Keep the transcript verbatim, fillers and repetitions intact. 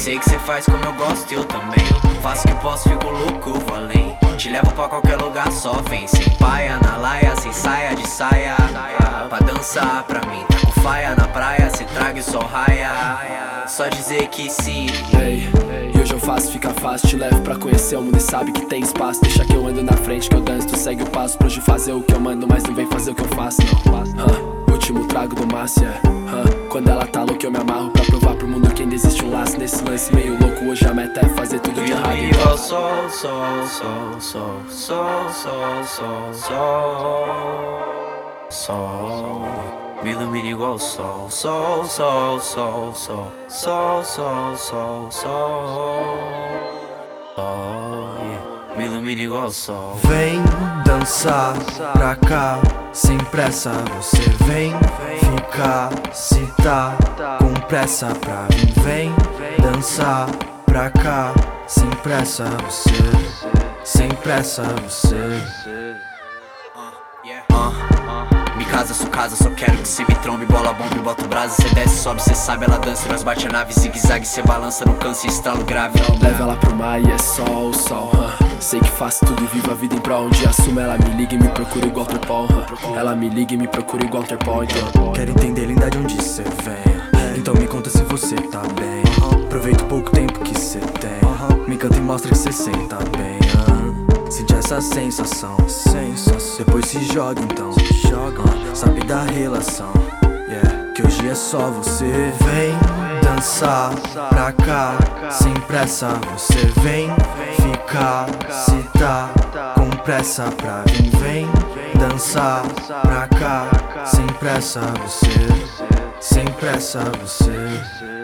Sei que cê faz como eu gosto e eu também. Faço o que posso, fico louco, vou além. Te levo pra qualquer lugar, só vem. Sem paia, na laia, sem saia de saia. Pra dançar pra mim, tá com faia na praia. Se traga e só raia. Só dizer que sim. Ei, e hoje eu faço, fica fácil. Te levo pra conhecer o mundo e sabe que tem espaço. Deixa que eu ando na frente, que eu danço, tu segue o passo. Pra hoje fazer o que eu mando, mas não vem fazer o que eu faço, não. Huh, último trago do Márcia, yeah. huh, Quando ela tá louca eu me amarro pra provar pro mundo que ainda existe um laço. Nesse lance meio louco, hoje a meta é fazer tudo de errado. Igual sol, sol, sol, sol, sol, sol, sol, sol, sol. Me ilumina igual sol, sol, sol, sol, sol, sol, sol, sol, sol, sol, yeah. Me ilumina igual sol. Vem dançar pra cá, sem pressa. Você vem ficar, se tá com pressa pra vir. Vem dançar pra cá, sem pressa. Você, sem pressa você. Me casa, sou casa, só quero que cê me trombe. Bola, bomba e bota o brasa. Cê desce, sobe, cê sabe, ela dança. Nós bate a nave, zigue-zague, cê balança, não cansa e estralo grave. Leva ela pro mar e é sol, sol, huh. Sei que faço tudo e vivo a vida em prol. Onde assumo, ela me liga e me procura igual Interpol, huh. Ela me liga e me procura igual Interpol, então. Quero entender, linda, de onde cê vem. Então me conta se você tá bem. Aproveita o pouco tempo que cê tem. Me canta e mostra que cê senta bem. Sente essa sensação, sensação. Depois se joga então, se joga. Sabe da relação, yeah. Que hoje é só você. Vem dançar pra cá, sem pressa. Você vem ficar, se tá com pressa pra vir. Vem dançar pra cá, sem pressa. Você, sem pressa você.